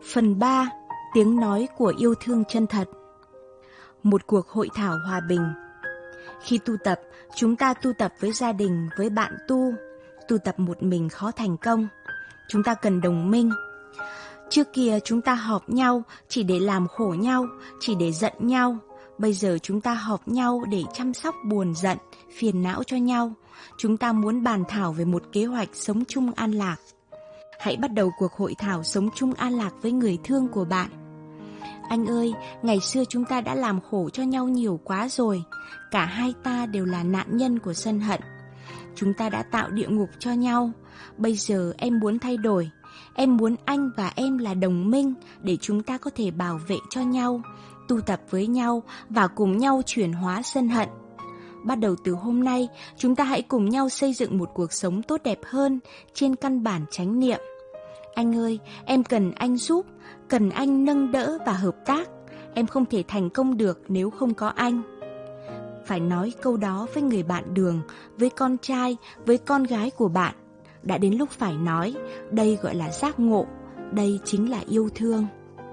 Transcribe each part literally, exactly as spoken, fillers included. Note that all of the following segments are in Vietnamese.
Phần ba. Tiếng nói của yêu thương chân thật. Một cuộc hội thảo hòa bình. Khi tu tập, chúng ta tu tập với gia đình, với bạn tu. Tu tập một mình khó thành công. Chúng ta cần đồng minh. Trước kia chúng ta họp nhau chỉ để làm khổ nhau, chỉ để giận nhau. Bây giờ chúng ta họp nhau để chăm sóc buồn giận, phiền não cho nhau. Chúng ta muốn bàn thảo về một kế hoạch sống chung an lạc. Hãy bắt đầu cuộc hội thảo sống chung an lạc với người thương của bạn. Anh ơi, ngày xưa chúng ta đã làm khổ cho nhau nhiều quá rồi. Cả hai ta đều là nạn nhân của sân hận. Chúng ta đã tạo địa ngục cho nhau. Bây giờ em muốn thay đổi. Em muốn anh và em là đồng minh để chúng ta có thể bảo vệ cho nhau, tu tập với nhau và cùng nhau chuyển hóa sân hận. Bắt đầu từ hôm nay, chúng ta hãy cùng nhau xây dựng một cuộc sống tốt đẹp hơn trên căn bản chánh niệm. Anh ơi, em cần anh giúp, cần anh nâng đỡ và hợp tác. Em không thể thành công được nếu không có anh. Phải nói câu đó với người bạn đường, với con trai, với con gái của bạn. Đã đến lúc phải nói, đây gọi là giác ngộ, đây chính là yêu thương.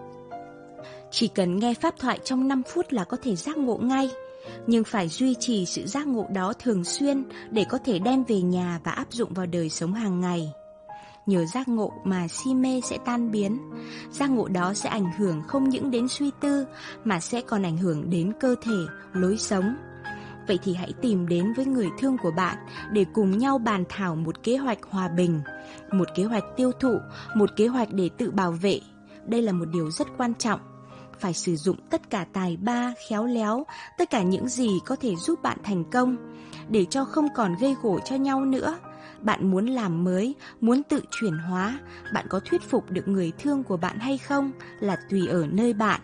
Chỉ cần nghe pháp thoại trong năm phút là có thể giác ngộ ngay. Nhưng phải duy trì sự giác ngộ đó thường xuyên để có thể đem về nhà và áp dụng vào đời sống hàng ngày. Nhờ giác ngộ mà si mê sẽ tan biến. Giác ngộ đó sẽ ảnh hưởng không những đến suy tư mà sẽ còn ảnh hưởng đến cơ thể, lối sống. Vậy thì hãy tìm đến với người thương của bạn để cùng nhau bàn thảo một kế hoạch hòa bình, một kế hoạch tiêu thụ, một kế hoạch để tự bảo vệ. Đây là một điều rất quan trọng. Phải sử dụng tất cả tài ba, khéo léo, tất cả những gì có thể giúp bạn thành công, để cho không còn gây gổ cho nhau nữa. Bạn muốn làm mới, muốn tự chuyển hóa, bạn có thuyết phục được người thương của bạn hay không là tùy ở nơi bạn.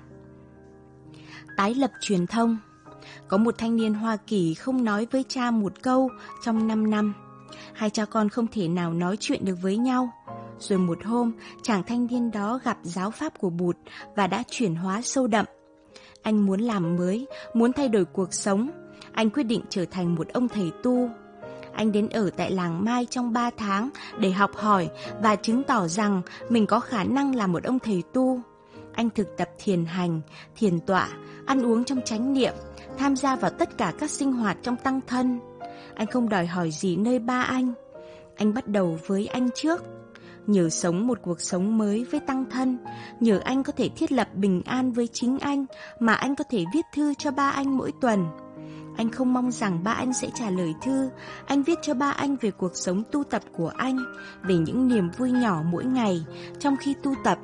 Tái lập truyền thông. Có một thanh niên Hoa Kỳ không nói với cha một câu trong năm năm. Hai cha con không thể nào nói chuyện được với nhau. Rồi một hôm, chàng thanh niên đó gặp giáo pháp của Bụt và đã chuyển hóa sâu đậm. Anh muốn làm mới, muốn thay đổi cuộc sống. Anh quyết định trở thành một ông thầy tu. Anh đến ở tại làng Mai trong ba tháng để học hỏi và chứng tỏ rằng mình có khả năng là một ông thầy tu. Anh thực tập thiền hành, thiền tọa, ăn uống trong chánh niệm, tham gia vào tất cả các sinh hoạt trong tăng thân. Anh không đòi hỏi gì nơi ba anh. Anh bắt đầu với anh trước. Nhờ sống một cuộc sống mới với tăng thân, nhờ anh có thể thiết lập bình an với chính anh mà anh có thể viết thư cho ba anh mỗi tuần. Anh không mong rằng ba anh sẽ trả lời thư. Anh viết cho ba anh về cuộc sống tu tập của anh, về những niềm vui nhỏ mỗi ngày trong khi tu tập.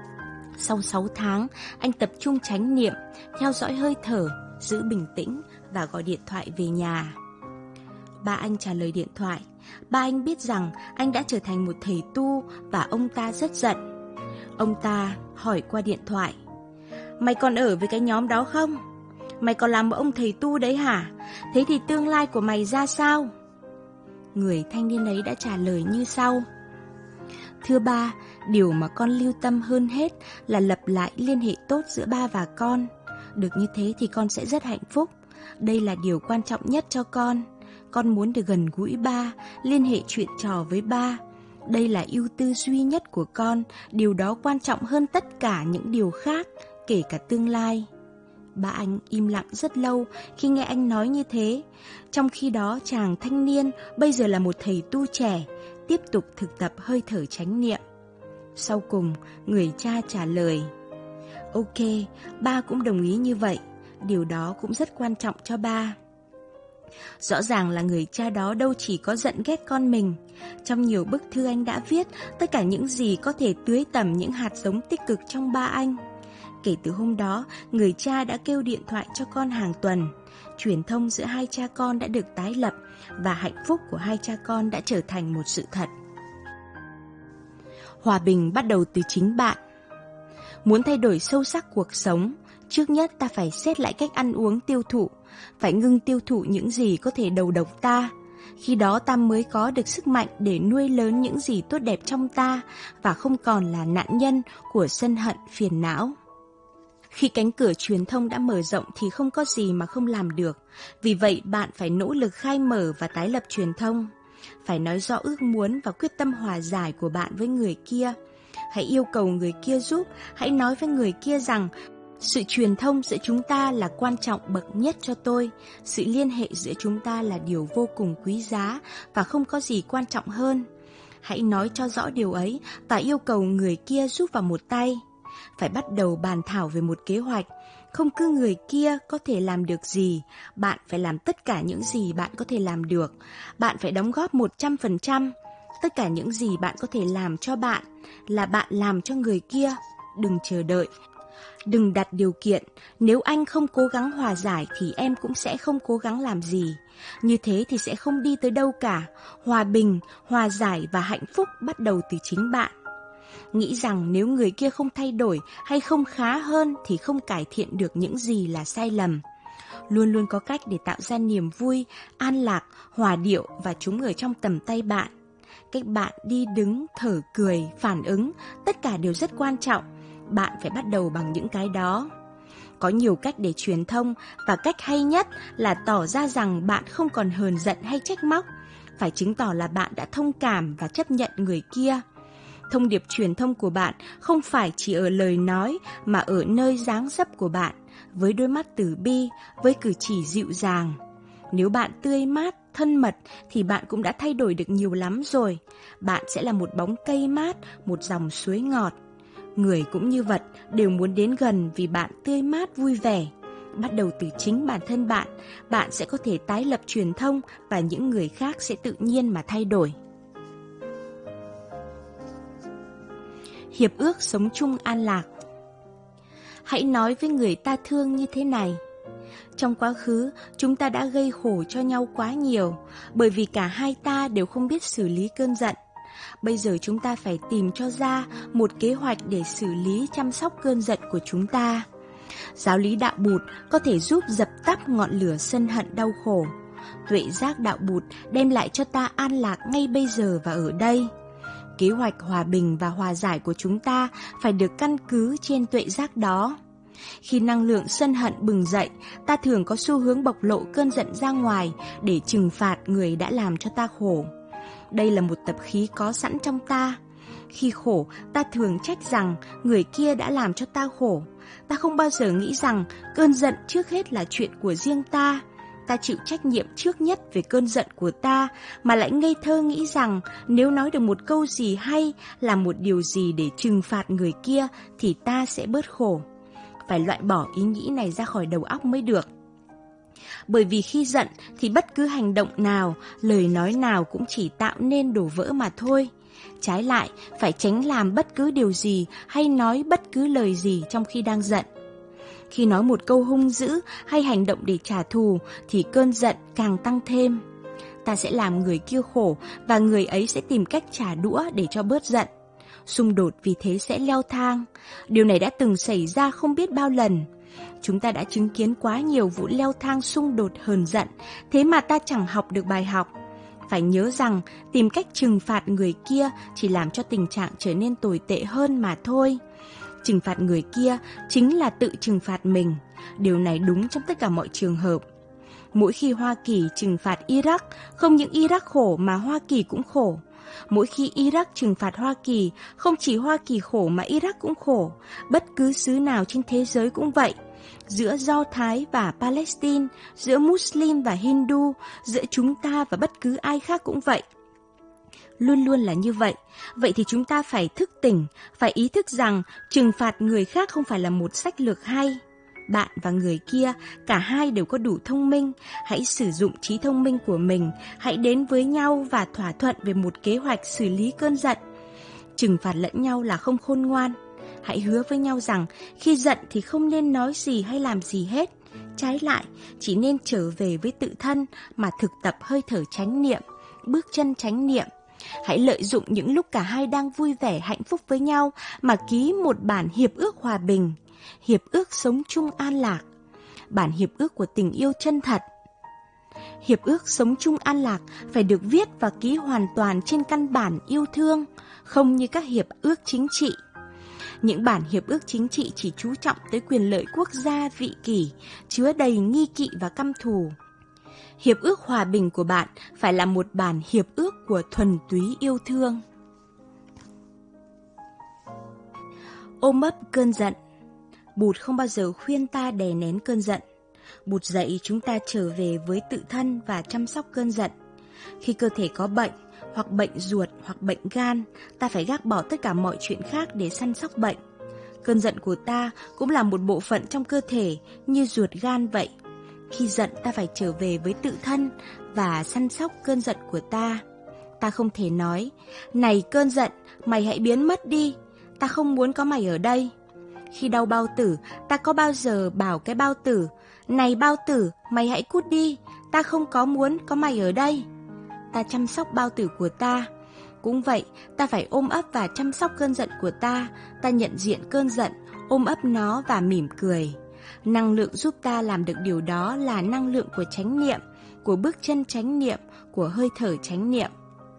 Sau sáu tháng, anh tập trung chánh niệm, theo dõi hơi thở, giữ bình tĩnh và gọi điện thoại về nhà. Ba anh trả lời điện thoại. Ba anh biết rằng anh đã trở thành một thầy tu và ông ta rất giận. Ông ta hỏi qua điện thoại: "Mày còn ở với cái nhóm đó không? Mày còn làm một ông thầy tu đấy hả? Thế thì tương lai của mày ra sao?" Người thanh niên ấy đã trả lời như sau: "Thưa ba, điều mà con lưu tâm hơn hết là lập lại liên hệ tốt giữa ba và con. Được như thế thì con sẽ rất hạnh phúc. Đây là điều quan trọng nhất cho con. Con muốn được gần gũi ba, liên hệ chuyện trò với ba. Đây là ưu tư duy nhất của con, điều đó quan trọng hơn tất cả những điều khác, kể cả tương lai." Ba anh im lặng rất lâu khi nghe anh nói như thế. Trong khi đó chàng thanh niên bây giờ là một thầy tu trẻ, tiếp tục thực tập hơi thở chánh niệm. Sau cùng, người cha trả lời: "Ok, ba cũng đồng ý như vậy. Điều đó cũng rất quan trọng cho ba." Rõ ràng là người cha đó đâu chỉ có giận ghét con mình. Trong nhiều bức thư anh đã viết tất cả những gì có thể tưới tẩm những hạt giống tích cực trong ba anh. Kể từ hôm đó, người cha đã kêu điện thoại cho con hàng tuần. Truyền thông giữa hai cha con đã được tái lập và hạnh phúc của hai cha con đã trở thành một sự thật. Hòa bình bắt đầu từ chính bạn. Muốn thay đổi sâu sắc cuộc sống, trước nhất ta phải xét lại cách ăn uống tiêu thụ, phải ngưng tiêu thụ những gì có thể đầu độc ta. Khi đó ta mới có được sức mạnh để nuôi lớn những gì tốt đẹp trong ta và không còn là nạn nhân của sân hận phiền não. Khi cánh cửa truyền thông đã mở rộng thì không có gì mà không làm được. Vì vậy bạn phải nỗ lực khai mở và tái lập truyền thông. Phải nói rõ ước muốn và quyết tâm hòa giải của bạn với người kia. Hãy yêu cầu người kia giúp, hãy nói với người kia rằng sự truyền thông giữa chúng ta là quan trọng bậc nhất cho tôi. Sự liên hệ giữa chúng ta là điều vô cùng quý giá và không có gì quan trọng hơn. Hãy nói cho rõ điều ấy và yêu cầu người kia giúp vào một tay. Phải bắt đầu bàn thảo về một kế hoạch. Không cứ người kia có thể làm được gì, bạn phải làm tất cả những gì bạn có thể làm được. Bạn phải đóng góp một trăm phần trăm. Tất cả những gì bạn có thể làm cho bạn là bạn làm cho người kia. Đừng chờ đợi. Đừng đặt điều kiện, nếu anh không cố gắng hòa giải thì em cũng sẽ không cố gắng làm gì. Như thế thì sẽ không đi tới đâu cả. Hòa bình, hòa giải và hạnh phúc bắt đầu từ chính bạn. Nghĩ rằng nếu người kia không thay đổi hay không khá hơn thì không cải thiện được những gì là sai lầm. Luôn luôn có cách để tạo ra niềm vui, an lạc, hòa điệu và chúng ở trong tầm tay bạn. Cách bạn đi đứng, thở, cười, phản ứng, tất cả đều rất quan trọng. Bạn phải bắt đầu bằng những cái đó. Có nhiều cách để truyền thông và cách hay nhất là tỏ ra rằng bạn không còn hờn giận hay trách móc. Phải chứng tỏ là bạn đã thông cảm và chấp nhận người kia. Thông điệp truyền thông của bạn không phải chỉ ở lời nói mà ở nơi dáng dấp của bạn, với đôi mắt từ bi, với cử chỉ dịu dàng. Nếu bạn tươi mát, thân mật thì bạn cũng đã thay đổi được nhiều lắm rồi. Bạn sẽ là một bóng cây mát, một dòng suối ngọt. Người cũng như vật đều muốn đến gần vì bạn tươi mát vui vẻ. Bắt đầu từ chính bản thân bạn, bạn sẽ có thể tái lập truyền thông và những người khác sẽ tự nhiên mà thay đổi. Hiệp ước sống chung an lạc. Hãy nói với người ta thương như thế này: trong quá khứ, chúng ta đã gây khổ cho nhau quá nhiều, bởi vì cả hai ta đều không biết xử lý cơn giận. Bây giờ chúng ta phải tìm cho ra một kế hoạch để xử lý chăm sóc cơn giận của chúng ta. Giáo lý đạo Bụt có thể giúp dập tắt ngọn lửa sân hận đau khổ. Tuệ giác đạo Bụt đem lại cho ta an lạc ngay bây giờ và ở đây. Kế hoạch hòa bình và hòa giải của chúng ta phải được căn cứ trên tuệ giác đó. Khi năng lượng sân hận bừng dậy, ta thường có xu hướng bộc lộ cơn giận ra ngoài để trừng phạt người đã làm cho ta khổ. Đây là một tập khí có sẵn trong ta. Khi khổ, ta thường trách rằng người kia đã làm cho ta khổ. Ta không bao giờ nghĩ rằng cơn giận trước hết là chuyện của riêng ta. Ta chịu trách nhiệm trước nhất về cơn giận của ta, mà lại ngây thơ nghĩ rằng nếu nói được một câu gì hay, làm một điều gì để trừng phạt người kia thì ta sẽ bớt khổ. Phải loại bỏ ý nghĩ này ra khỏi đầu óc mới được. Bởi vì khi giận thì bất cứ hành động nào, lời nói nào cũng chỉ tạo nên đổ vỡ mà thôi. Trái lại, phải tránh làm bất cứ điều gì hay nói bất cứ lời gì trong khi đang giận. Khi nói một câu hung dữ hay hành động để trả thù thì cơn giận càng tăng thêm. Ta sẽ làm người kia khổ và người ấy sẽ tìm cách trả đũa để cho bớt giận. Xung đột vì thế sẽ leo thang. Điều này đã từng xảy ra không biết bao lần. Chúng ta đã chứng kiến quá nhiều vụ leo thang xung đột hờn giận, thế mà ta chẳng học được bài học. Phải nhớ rằng tìm cách trừng phạt người kia chỉ làm cho tình trạng trở nên tồi tệ hơn mà thôi. Trừng phạt người kia chính là tự trừng phạt mình. Điều này đúng trong tất cả mọi trường hợp. Mỗi khi Hoa Kỳ trừng phạt Iraq, không những Iraq khổ mà Hoa Kỳ cũng khổ. Mỗi khi Iraq trừng phạt Hoa Kỳ, không chỉ Hoa Kỳ khổ mà Iraq cũng khổ. Bất cứ xứ nào trên thế giới cũng vậy. Giữa Do Thái và Palestine, giữa Muslim và Hindu, giữa chúng ta và bất cứ ai khác cũng vậy. Luôn luôn là như vậy. Vậy thì chúng ta phải thức tỉnh, phải ý thức rằng trừng phạt người khác không phải là một sách lược hay. Bạn và người kia, cả hai đều có đủ thông minh. Hãy sử dụng trí thông minh của mình, hãy đến với nhau và thỏa thuận về một kế hoạch xử lý cơn giận. Trừng phạt lẫn nhau là không khôn ngoan. Hãy hứa với nhau rằng khi giận thì không nên nói gì hay làm gì hết. Trái lại, chỉ nên trở về với tự thân mà thực tập hơi thở chánh niệm, bước chân chánh niệm. Hãy lợi dụng những lúc cả hai đang vui vẻ hạnh phúc với nhau mà ký một bản hiệp ước hòa bình, hiệp ước sống chung an lạc, bản hiệp ước của tình yêu chân thật. Hiệp ước sống chung an lạc phải được viết và ký hoàn toàn trên căn bản yêu thương, không như các hiệp ước chính trị. Những bản hiệp ước chính trị chỉ chú trọng tới quyền lợi quốc gia vị kỷ, chứa đầy nghi kỵ và căm thù. Hiệp ước hòa bình của bạn phải là một bản hiệp ước của thuần túy yêu thương. Ôm ấp cơn giận. Bụt không bao giờ khuyên ta đè nén cơn giận. Bụt dạy chúng ta trở về với tự thân và chăm sóc cơn giận. Khi cơ thể có bệnh, hoặc bệnh ruột, hoặc bệnh gan, ta phải gác bỏ tất cả mọi chuyện khác để săn sóc bệnh. Cơn giận của ta cũng là một bộ phận trong cơ thể như ruột gan vậy. Khi giận ta phải trở về với tự thân và săn sóc cơn giận của ta. Ta không thể nói, này cơn giận, mày hãy biến mất đi, ta không muốn có mày ở đây. Khi đau bao tử, ta có bao giờ bảo cái bao tử, này bao tử, mày hãy cút đi, ta không có muốn có mày ở đây. Ta chăm sóc bao tử của ta. Cũng vậy, ta phải ôm ấp và chăm sóc cơn giận của ta. Ta nhận diện cơn giận, ôm ấp nó và mỉm cười. Năng lượng giúp ta làm được điều đó là năng lượng của chánh niệm, của bước chân chánh niệm, của hơi thở chánh niệm.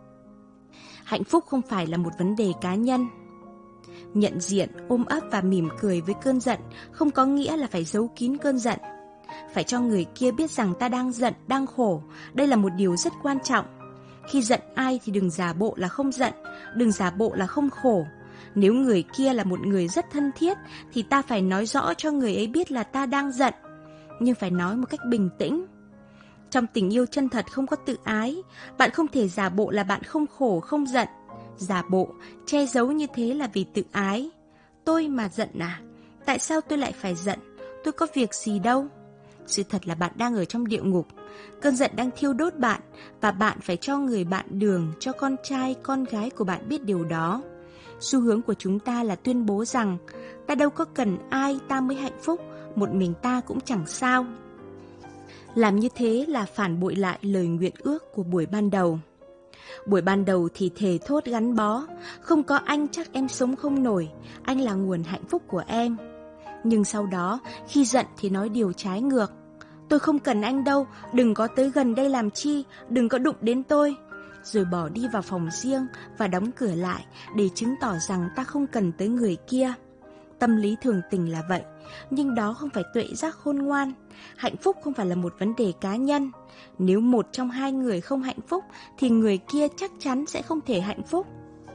Hạnh phúc không phải là một vấn đề cá nhân. Nhận diện, ôm ấp và mỉm cười với cơn giận không có nghĩa là phải giấu kín cơn giận. Phải cho người kia biết rằng ta đang giận, đang khổ. Đây là một điều rất quan trọng. Khi giận ai thì đừng giả bộ là không giận, đừng giả bộ là không khổ. Nếu người kia là một người rất thân thiết thì ta phải nói rõ cho người ấy biết là ta đang giận, nhưng phải nói một cách bình tĩnh. Trong tình yêu chân thật không có tự ái. Bạn không thể giả bộ là bạn không khổ, không giận. Giả bộ, che giấu như thế là vì tự ái. Tôi mà giận à? Tại sao tôi lại phải giận? Tôi có việc gì đâu. Sự thật là bạn đang ở trong địa ngục. Cơn giận đang thiêu đốt bạn, và bạn phải cho người bạn đường, cho con trai, con gái của bạn biết điều đó. Xu hướng của chúng ta là tuyên bố rằng ta đâu có cần ai ta mới hạnh phúc, một mình ta cũng chẳng sao. Làm như thế là phản bội lại lời nguyện ước của buổi ban đầu. Buổi ban đầu thì thề thốt gắn bó, không có anh chắc em sống không nổi, anh là nguồn hạnh phúc của em. Nhưng sau đó, khi giận thì nói điều trái ngược. Tôi không cần anh đâu, đừng có tới gần đây làm chi, đừng có đụng đến tôi. Rồi bỏ đi vào phòng riêng và đóng cửa lại để chứng tỏ rằng ta không cần tới người kia. Tâm lý thường tình là vậy, nhưng đó không phải tuệ giác khôn ngoan. Hạnh phúc không phải là một vấn đề cá nhân. Nếu một trong hai người không hạnh phúc thì người kia chắc chắn sẽ không thể hạnh phúc.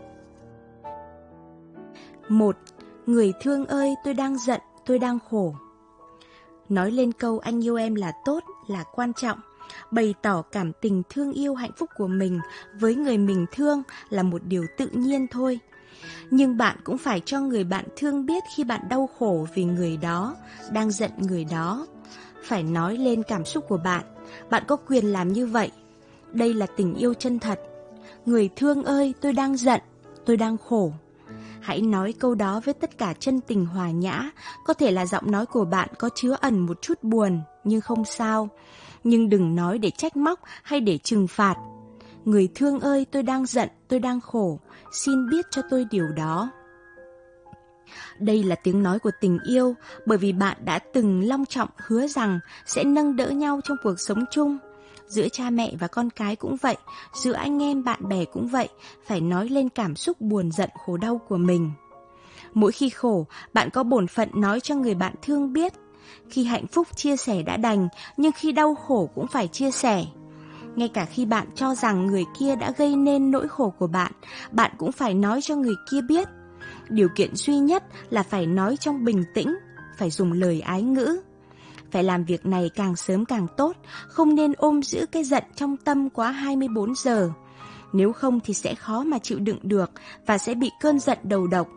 Một. Người thương ơi, tôi đang giận, tôi đang khổ. Nói lên câu anh yêu em là tốt, là quan trọng. Bày tỏ cảm tình thương yêu hạnh phúc của mình với người mình thương là một điều tự nhiên thôi. Nhưng bạn cũng phải cho người bạn thương biết khi bạn đau khổ vì người đó, đang giận người đó. Phải nói lên cảm xúc của bạn. Bạn có quyền làm như vậy. Đây là tình yêu chân thật. Người thương ơi, tôi đang giận, tôi đang khổ. Hãy nói câu đó với tất cả chân tình hòa nhã. Có thể là giọng nói của bạn có chứa ẩn một chút buồn, nhưng không sao. Nhưng đừng nói để trách móc hay để trừng phạt. Người thương ơi, tôi đang giận, tôi đang khổ. Xin biết cho tôi điều đó. Đây là tiếng nói của tình yêu, bởi vì bạn đã từng long trọng hứa rằng sẽ nâng đỡ nhau trong cuộc sống chung. Giữa cha mẹ và con cái cũng vậy, giữa anh em bạn bè cũng vậy, phải nói lên cảm xúc buồn giận khổ đau của mình. Mỗi khi khổ, bạn có bổn phận nói cho người bạn thương biết. Khi hạnh phúc chia sẻ đã đành, nhưng khi đau khổ cũng phải chia sẻ. Ngay cả khi bạn cho rằng người kia đã gây nên nỗi khổ của bạn, bạn cũng phải nói cho người kia biết. Điều kiện duy nhất là phải nói trong bình tĩnh, phải dùng lời ái ngữ. Phải làm việc này càng sớm càng tốt, không nên ôm giữ cái giận trong tâm quá hai mươi bốn giờ. Nếu không thì sẽ khó mà chịu đựng được và sẽ bị cơn giận đầu độc.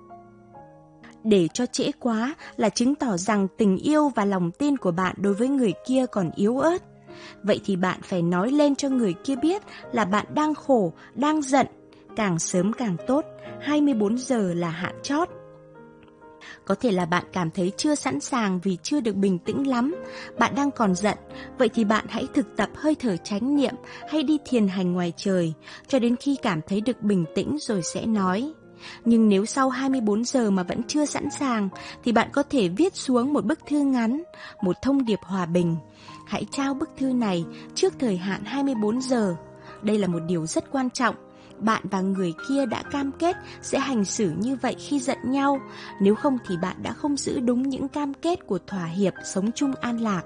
Để cho trễ quá là chứng tỏ rằng tình yêu và lòng tin của bạn đối với người kia còn yếu ớt. Vậy thì bạn phải nói lên cho người kia biết là bạn đang khổ, đang giận. Càng sớm càng tốt, hai mươi bốn giờ là hạn chót. Có thể là bạn cảm thấy chưa sẵn sàng vì chưa được bình tĩnh lắm, bạn đang còn giận, vậy thì bạn hãy thực tập hơi thở chánh niệm hay đi thiền hành ngoài trời, cho đến khi cảm thấy được bình tĩnh rồi sẽ nói. Nhưng nếu sau hai mươi bốn giờ mà vẫn chưa sẵn sàng, thì bạn có thể viết xuống một bức thư ngắn, một thông điệp hòa bình. Hãy trao bức thư này trước thời hạn hai mươi bốn giờ. Đây là một điều rất quan trọng. Bạn và người kia đã cam kết sẽ hành xử như vậy khi giận nhau. Nếu không thì bạn đã không giữ đúng những cam kết của thỏa hiệp sống chung an lạc.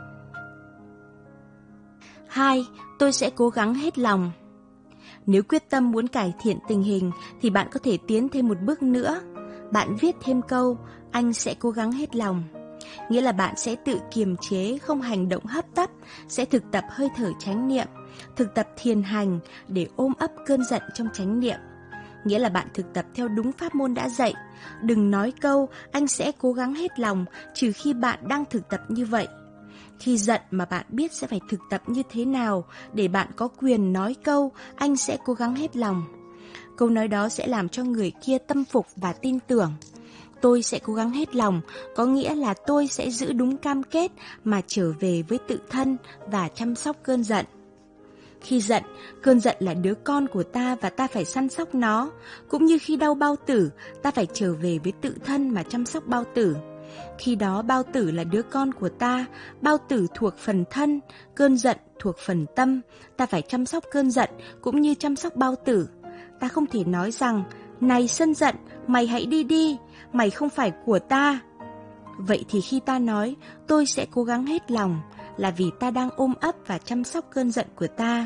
Hai. Tôi sẽ cố gắng hết lòng. Nếu quyết tâm muốn cải thiện tình hình thì bạn có thể tiến thêm một bước nữa. bạn viết thêm câu anh sẽ cố gắng hết lòng. Nghĩa là bạn sẽ tự kiềm chế, không hành động hấp tấp, sẽ thực tập hơi thở chánh niệm, thực tập thiền hành để ôm ấp cơn giận trong chánh niệm. Nghĩa là bạn thực tập theo đúng pháp môn đã dạy. Đừng nói câu anh sẽ cố gắng hết lòng trừ khi bạn đang thực tập như vậy. Khi giận mà bạn biết sẽ phải thực tập như thế nào để bạn có quyền nói câu anh sẽ cố gắng hết lòng. Câu nói đó sẽ làm cho người kia tâm phục và tin tưởng. Tôi sẽ cố gắng hết lòng có nghĩa là tôi sẽ giữ đúng cam kết mà trở về với tự thân và chăm sóc cơn giận. Khi giận, cơn giận là đứa con của ta và ta phải săn sóc nó. Cũng như khi đau bao tử, ta phải trở về với tự thân mà chăm sóc bao tử. Khi đó bao tử là đứa con của ta, bao tử thuộc phần thân, cơn giận thuộc phần tâm. Ta phải chăm sóc cơn giận cũng như chăm sóc bao tử. Ta không thể nói rằng, này sân giận, mày hãy đi đi, mày không phải của ta. Vậy thì khi ta nói, tôi sẽ cố gắng hết lòng, là vì ta đang ôm ấp và chăm sóc cơn giận của ta.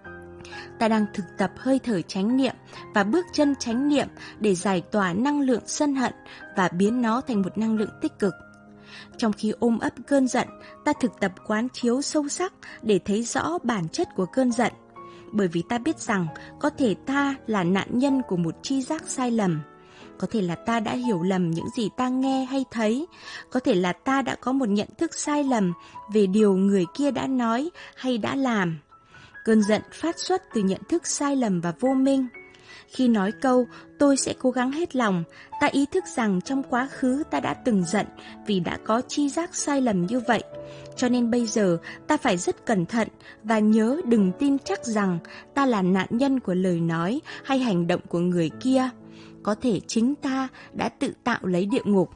Ta đang thực tập hơi thở chánh niệm và bước chân chánh niệm để giải tỏa năng lượng sân hận và biến nó thành một năng lượng tích cực. Trong khi ôm ấp cơn giận, ta thực tập quán chiếu sâu sắc để thấy rõ bản chất của cơn giận. Bởi vì ta biết rằng có thể ta là nạn nhân của một tri giác sai lầm. Có thể là ta đã hiểu lầm những gì ta nghe hay thấy. Có thể là ta đã có một nhận thức sai lầm về điều người kia đã nói hay đã làm. Cơn giận phát xuất từ nhận thức sai lầm và vô minh. Khi nói câu tôi sẽ cố gắng hết lòng, ta ý thức rằng trong quá khứ ta đã từng giận vì đã có tri giác sai lầm như vậy. Cho nên bây giờ ta phải rất cẩn thận và nhớ đừng tin chắc rằng ta là nạn nhân của lời nói hay hành động của người kia. Có thể chính ta đã tự tạo lấy địa ngục.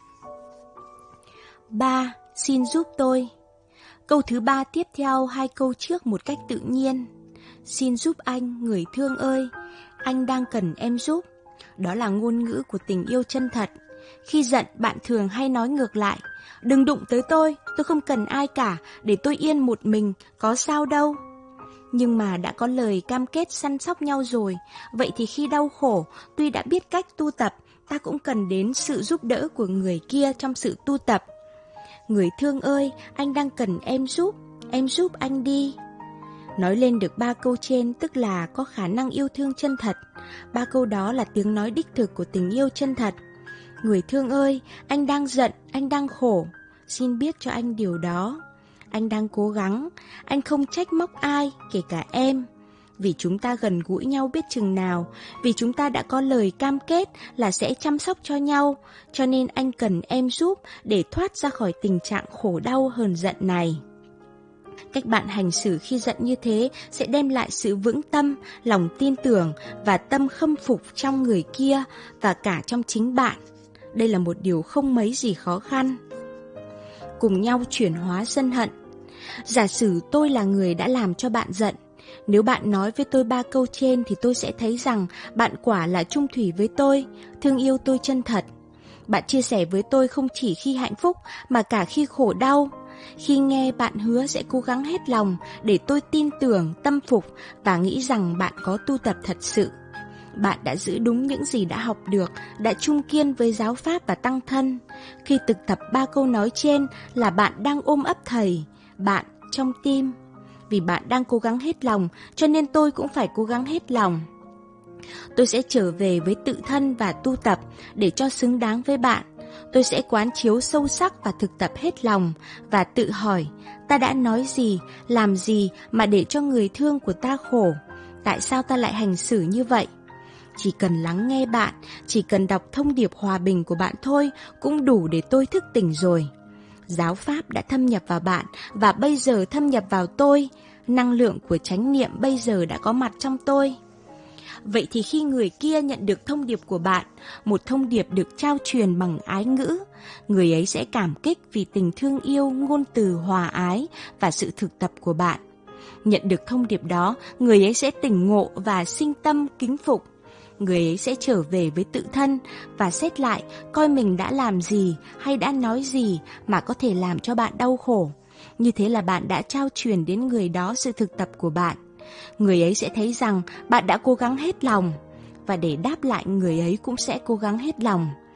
ba. Xin giúp tôi. Câu thứ ba tiếp theo hai câu trước một cách tự nhiên. Xin giúp anh, người thương ơi, anh đang cần em giúp. Đó là ngôn ngữ của tình yêu chân thật. Khi giận bạn thường hay nói ngược lại, đừng đụng tới tôi, tôi không cần ai cả, để tôi yên một mình, có sao đâu. Nhưng mà đã có lời cam kết săn sóc nhau rồi, vậy thì khi đau khổ, tuy đã biết cách tu tập, ta cũng cần đến sự giúp đỡ của người kia trong sự tu tập. Người thương ơi, anh đang cần em giúp, em giúp anh đi. Nói lên được ba câu trên tức là có khả năng yêu thương chân thật. Ba câu đó là tiếng nói đích thực của tình yêu chân thật. Người thương ơi, anh đang giận, anh đang khổ, xin biết cho anh điều đó. Anh đang cố gắng, anh không trách móc ai, kể cả em. Vì chúng ta gần gũi nhau biết chừng nào, vì chúng ta đã có lời cam kết là sẽ chăm sóc cho nhau, cho nên anh cần em giúp để thoát ra khỏi tình trạng khổ đau hờn giận này. Cách bạn hành xử khi giận như thế sẽ đem lại sự vững tâm, lòng tin tưởng và tâm khâm phục trong người kia và cả trong chính bạn. Đây là một điều không mấy gì khó khăn. Cùng nhau chuyển hóa sân hận. Giả sử tôi là người đã làm cho bạn giận. Nếu bạn nói với tôi ba câu trên thì tôi sẽ thấy rằng bạn quả là chung thủy với tôi, thương yêu tôi chân thật. Bạn chia sẻ với tôi không chỉ khi hạnh phúc mà cả khi khổ đau. Khi nghe bạn hứa sẽ cố gắng hết lòng để tôi tin tưởng, tâm phục và nghĩ rằng bạn có tu tập thật sự. Bạn đã giữ đúng những gì đã học được, đã chung kiên với giáo pháp và tăng thân. Khi thực tập ba câu nói trên là bạn đang ôm ấp thầy, bạn trong tim. Vì bạn đang cố gắng hết lòng, cho nên tôi cũng phải cố gắng hết lòng. Tôi sẽ trở về với tự thân và tu tập để cho xứng đáng với bạn. Tôi sẽ quán chiếu sâu sắc và thực tập hết lòng và tự hỏi, ta đã nói gì, làm gì mà để cho người thương của ta khổ? Tại sao ta lại hành xử như vậy? Chỉ cần lắng nghe bạn, chỉ cần đọc thông điệp hòa bình của bạn thôi cũng đủ để tôi thức tỉnh rồi. Giáo pháp đã thâm nhập vào bạn và bây giờ thâm nhập vào tôi. Năng lượng của chánh niệm bây giờ đã có mặt trong tôi. Vậy thì khi người kia nhận được thông điệp của bạn, một thông điệp được trao truyền bằng ái ngữ, người ấy sẽ cảm kích vì tình thương yêu, ngôn từ hòa ái và sự thực tập của bạn. Nhận được thông điệp đó, người ấy sẽ tỉnh ngộ và sinh tâm kính phục. Người ấy sẽ trở về với tự thân và xét lại coi mình đã làm gì hay đã nói gì mà có thể làm cho bạn đau khổ. Như thế là bạn đã trao truyền đến người đó sự thực tập của bạn. Người ấy sẽ thấy rằng bạn đã cố gắng hết lòng. Và để đáp lại người ấy cũng sẽ cố gắng hết lòng.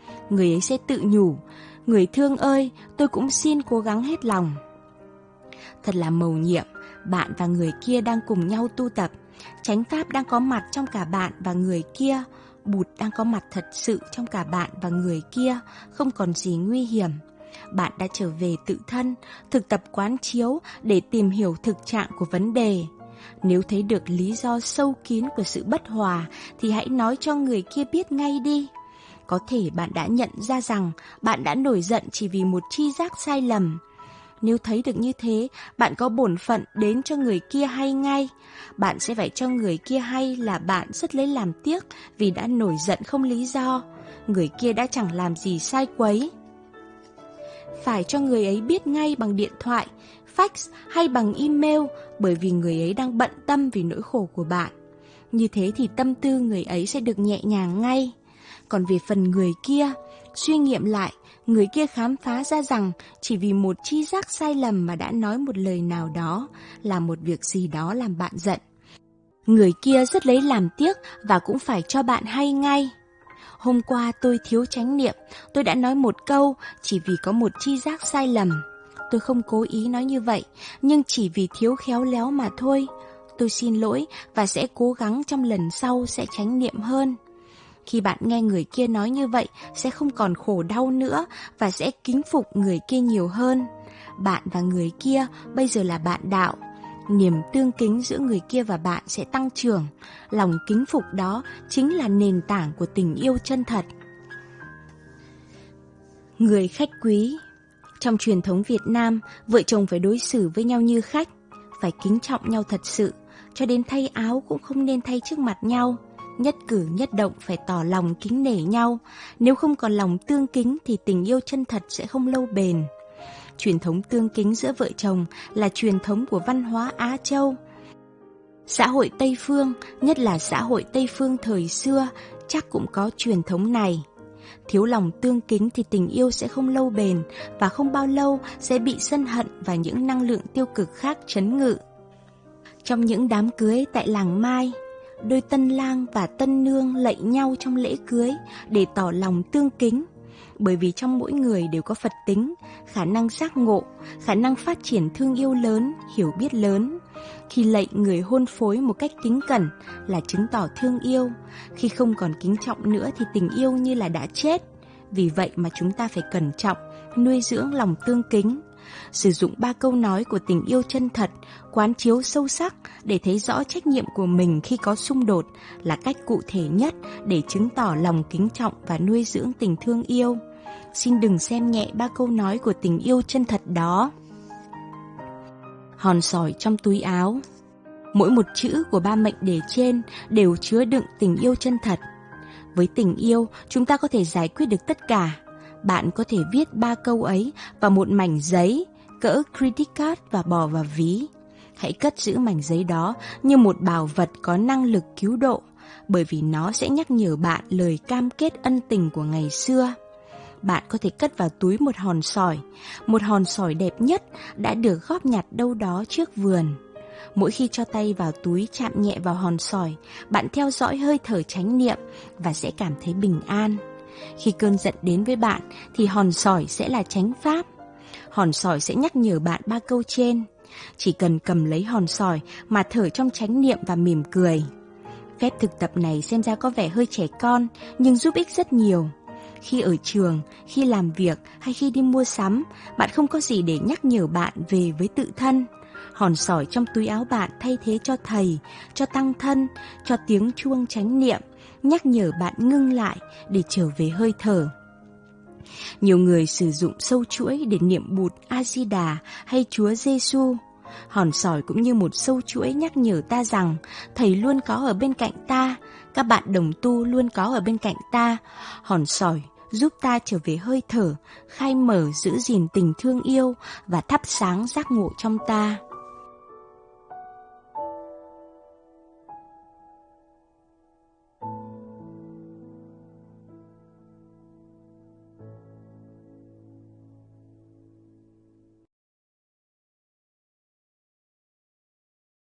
Người ấy sẽ tự nhủ, người thương ơi, tôi cũng xin cố gắng hết lòng. Thật là mầu nhiệm, bạn và người kia đang cùng nhau tu tập. Chánh Pháp đang có mặt trong cả bạn và người kia. Bụt đang có mặt thật sự trong cả bạn và người kia, không còn gì nguy hiểm. Bạn đã trở về tự thân, thực tập quán chiếu để tìm hiểu thực trạng của vấn đề. Nếu thấy được lý do sâu kín của sự bất hòa thì hãy nói cho người kia biết ngay đi. Có thể bạn đã nhận ra rằng bạn đã nổi giận chỉ vì một tri giác sai lầm. Nếu thấy được như thế, bạn có bổn phận đến cho người kia hay ngay. Bạn sẽ phải cho người kia hay là bạn rất lấy làm tiếc vì đã nổi giận không lý do. Người kia đã chẳng làm gì sai quấy. Phải cho người ấy biết ngay bằng điện thoại, fax hay bằng email, bởi vì người ấy đang bận tâm vì nỗi khổ của bạn. Như thế thì tâm tư người ấy sẽ được nhẹ nhàng ngay. Còn về phần người kia, suy nghiệm lại, người kia khám phá ra rằng chỉ vì một tri giác sai lầm mà đã nói một lời nào đó, làm một việc gì đó làm bạn giận. Người kia rất lấy làm tiếc và cũng phải cho bạn hay ngay. Hôm qua tôi thiếu chánh niệm, tôi đã nói một câu chỉ vì có một tri giác sai lầm. Tôi không cố ý nói như vậy, nhưng chỉ vì thiếu khéo léo mà thôi. Tôi xin lỗi và sẽ cố gắng trong lần sau sẽ chánh niệm hơn. Khi bạn nghe người kia nói như vậy, sẽ không còn khổ đau nữa và sẽ kính phục người kia nhiều hơn. Bạn và người kia bây giờ là bạn đạo. Niềm tương kính giữa người kia và bạn sẽ tăng trưởng. Lòng kính phục đó chính là nền tảng của tình yêu chân thật. Người khách quý. Trong truyền thống Việt Nam, vợ chồng phải đối xử với nhau như khách, phải kính trọng nhau thật sự, cho đến thay áo cũng không nên thay trước mặt nhau. Nhất cử nhất động phải tỏ lòng kính nể nhau. Nếu không còn lòng tương kính thì tình yêu chân thật sẽ không lâu bền. Truyền thống tương kính giữa vợ chồng là truyền thống của văn hóa Á Châu. Xã hội Tây Phương, nhất là xã hội Tây Phương thời xưa, chắc cũng có truyền thống này. Thiếu lòng tương kính thì tình yêu sẽ không lâu bền và không bao lâu sẽ bị sân hận và những năng lượng tiêu cực khác trấn ngự. Trong những đám cưới tại làng Mai, đôi tân lang và tân nương lạy nhau trong lễ cưới để tỏ lòng tương kính. Bởi vì trong mỗi người đều có Phật tính, khả năng giác ngộ, khả năng phát triển thương yêu lớn, hiểu biết lớn. Khi lạy người hôn phối một cách kính cẩn là chứng tỏ thương yêu. Khi không còn kính trọng nữa thì tình yêu như là đã chết. Vì vậy mà chúng ta phải cẩn trọng, nuôi dưỡng lòng tương kính. Sử dụng ba câu nói của tình yêu chân thật, quán chiếu sâu sắc để thấy rõ trách nhiệm của mình khi có xung đột là cách cụ thể nhất để chứng tỏ lòng kính trọng và nuôi dưỡng tình thương yêu. Xin đừng xem nhẹ ba câu nói của tình yêu chân thật đó. Hòn sỏi trong túi áo. Mỗi một chữ của ba mệnh đề trên đều chứa đựng tình yêu chân thật. Với tình yêu, chúng ta có thể giải quyết được tất cả. Bạn có thể viết ba câu ấy vào một mảnh giấy, cỡ credit card và bỏ vào ví. Hãy cất giữ mảnh giấy đó như một bảo vật có năng lực cứu độ, bởi vì nó sẽ nhắc nhở bạn lời cam kết ân tình của ngày xưa. Bạn có thể cất vào túi một hòn sỏi, một hòn sỏi đẹp nhất đã được góp nhặt đâu đó trước vườn. Mỗi khi cho tay vào túi chạm nhẹ vào hòn sỏi, bạn theo dõi hơi thở chánh niệm và sẽ cảm thấy bình an. Khi cơn giận đến với bạn thì hòn sỏi sẽ là chánh pháp. Hòn sỏi sẽ nhắc nhở bạn ba câu trên. Chỉ cần cầm lấy hòn sỏi mà thở trong chánh niệm và mỉm cười. Phép thực tập này xem ra có vẻ hơi trẻ con nhưng giúp ích rất nhiều. Khi ở trường, khi làm việc hay khi đi mua sắm, bạn không có gì để nhắc nhở bạn về với tự thân. Hòn sỏi trong túi áo bạn thay thế cho thầy, cho tăng thân, cho tiếng chuông chánh niệm, nhắc nhở bạn ngưng lại để trở về hơi thở. Nhiều người sử dụng sâu chuỗi để niệm Bụt, A-di-đà hay Chúa Giêsu. Hòn sỏi cũng như một sâu chuỗi nhắc nhở ta rằng thầy luôn có ở bên cạnh ta, các bạn đồng tu luôn có ở bên cạnh ta. Hòn sỏi giúp ta trở về hơi thở, khai mở giữ gìn tình thương yêu và thắp sáng giác ngộ trong ta.